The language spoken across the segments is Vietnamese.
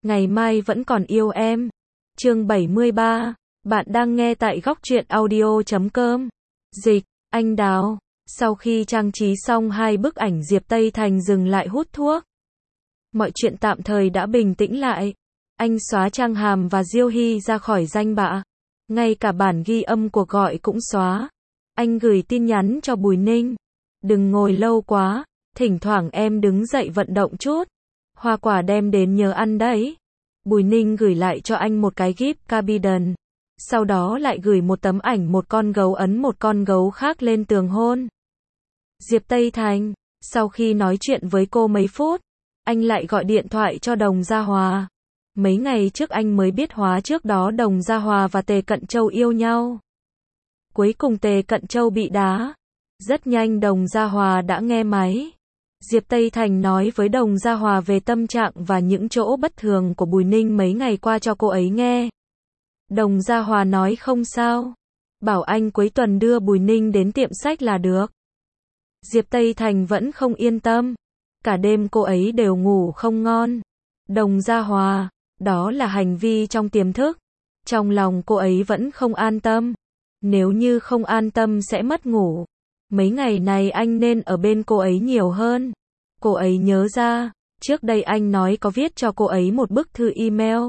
ngày mai vẫn còn yêu em. Chương 73, bạn đang nghe tại góc truyện audio.com. Dịch, anh Đào. Sau khi trang trí xong hai bức ảnh, Diệp Tây Thành dừng lại hút thuốc. Mọi chuyện tạm thời đã bình tĩnh lại. Anh xóa Trang Hàm và Diêu Hy ra khỏi danh bạ. Ngay cả bản ghi âm cuộc gọi cũng xóa. Anh gửi tin nhắn cho Bùi Ninh. Đừng ngồi lâu quá, thỉnh thoảng em đứng dậy vận động chút. Hoa quả đem đến nhớ ăn đấy. Bùi Ninh gửi lại cho anh một cái gift cabidan. Sau đó lại gửi một tấm ảnh một con gấu ấn một con gấu khác lên tường hôn. Diệp Tây Thành, sau khi nói chuyện với cô mấy phút, anh lại gọi điện thoại cho Đồng Gia Hòa. Mấy ngày trước anh mới biết hóa trước đó Đồng Gia Hòa và Tề Cận Châu yêu nhau. Cuối cùng Tề Cận Châu bị đá. Rất nhanh Đồng Gia Hòa đã nghe máy. Diệp Tây Thành nói với Đồng Gia Hòa về tâm trạng và những chỗ bất thường của Bùi Ninh mấy ngày qua cho cô ấy nghe. Đồng Gia Hòa nói không sao. Bảo anh cuối tuần đưa Bùi Ninh đến tiệm sách là được. Diệp Tây Thành vẫn không yên tâm. Cả đêm cô ấy đều ngủ không ngon. Đồng Gia Hòa, đó là hành vi trong tiềm thức. Trong lòng cô ấy vẫn không an tâm. Nếu như không an tâm sẽ mất ngủ. Mấy ngày này anh nên ở bên cô ấy nhiều hơn. Cô ấy nhớ ra, trước đây anh nói có viết cho cô ấy một bức thư email.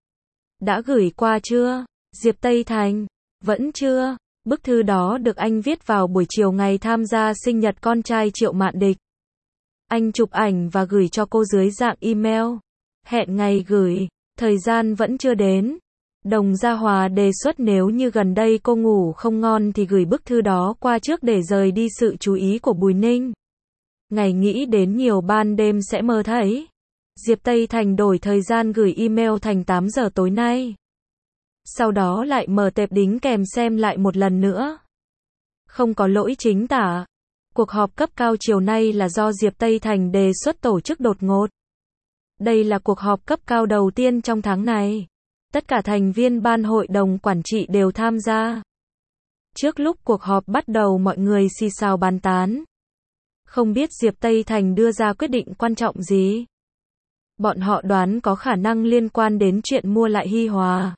Đã gửi qua chưa? Diệp Tây Thành, vẫn chưa. Bức thư đó được anh viết vào buổi chiều ngày tham gia sinh nhật con trai Triệu Mạn Địch. Anh chụp ảnh và gửi cho cô dưới dạng email. Hẹn ngày gửi, thời gian vẫn chưa đến. Đồng Gia Hòa đề xuất nếu như gần đây cô ngủ không ngon thì gửi bức thư đó qua trước để rời đi sự chú ý của Bùi Ninh. Ngày nghĩ đến nhiều ban đêm sẽ mơ thấy. Diệp Tây Thành đổi thời gian gửi email thành 8 giờ tối nay. Sau đó lại mở tệp đính kèm xem lại một lần nữa. Không có lỗi chính tả. Cuộc họp cấp cao chiều nay là do Diệp Tây Thành đề xuất tổ chức đột ngột. Đây là cuộc họp cấp cao đầu tiên trong tháng này. Tất cả thành viên ban hội đồng quản trị đều tham gia. Trước lúc cuộc họp bắt đầu mọi người xì xào bàn tán. Không biết Diệp Tây Thành đưa ra quyết định quan trọng gì. Bọn họ đoán có khả năng liên quan đến chuyện mua lại Hi Hòa.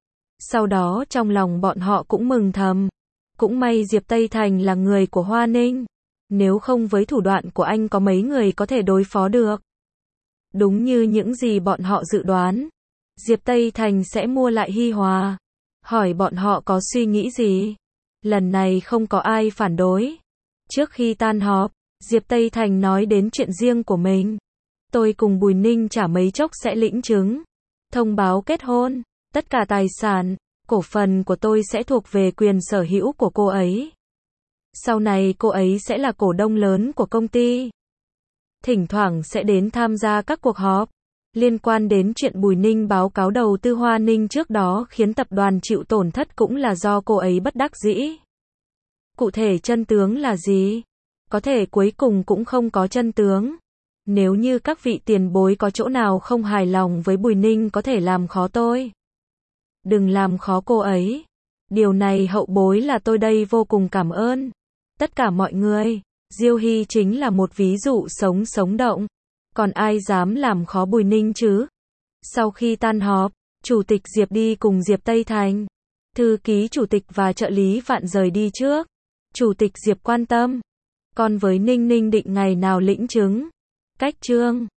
Sau đó trong lòng bọn họ cũng mừng thầm. Cũng may Diệp Tây Thành là người của Hoa Ninh. Nếu không với thủ đoạn của anh có mấy người có thể đối phó được. Đúng như những gì bọn họ dự đoán. Diệp Tây Thành sẽ mua lại Hi Hòa. Hỏi bọn họ có suy nghĩ gì. Lần này không có ai phản đối. Trước khi tan họp, Diệp Tây Thành nói đến chuyện riêng của mình. Tôi cùng Bùi Ninh chả mấy chốc sẽ lĩnh chứng. Thông báo kết hôn. Tất cả tài sản, cổ phần của tôi sẽ thuộc về quyền sở hữu của cô ấy. Sau này cô ấy sẽ là cổ đông lớn của công ty. Thỉnh thoảng sẽ đến tham gia các cuộc họp. Liên quan đến chuyện Bùi Ninh báo cáo đầu tư Hoa Ninh trước đó khiến tập đoàn chịu tổn thất cũng là do cô ấy bất đắc dĩ. Cụ thể chân tướng là gì? Có thể cuối cùng cũng không có chân tướng. Nếu như các vị tiền bối có chỗ nào không hài lòng với Bùi Ninh có thể làm khó tôi. Đừng làm khó cô ấy. Điều này hậu bối là tôi đây vô cùng cảm ơn. Tất cả mọi người. Diêu Hy chính là một ví dụ sống động. Còn ai dám làm khó Bùi Ninh chứ? Sau khi tan họp, Chủ tịch Diệp đi cùng Diệp Tây Thành. Thư ký Chủ tịch và trợ lý Vạn rời đi trước. Chủ tịch Diệp quan tâm. Còn với Ninh Ninh định ngày nào lĩnh chứng? Cách chương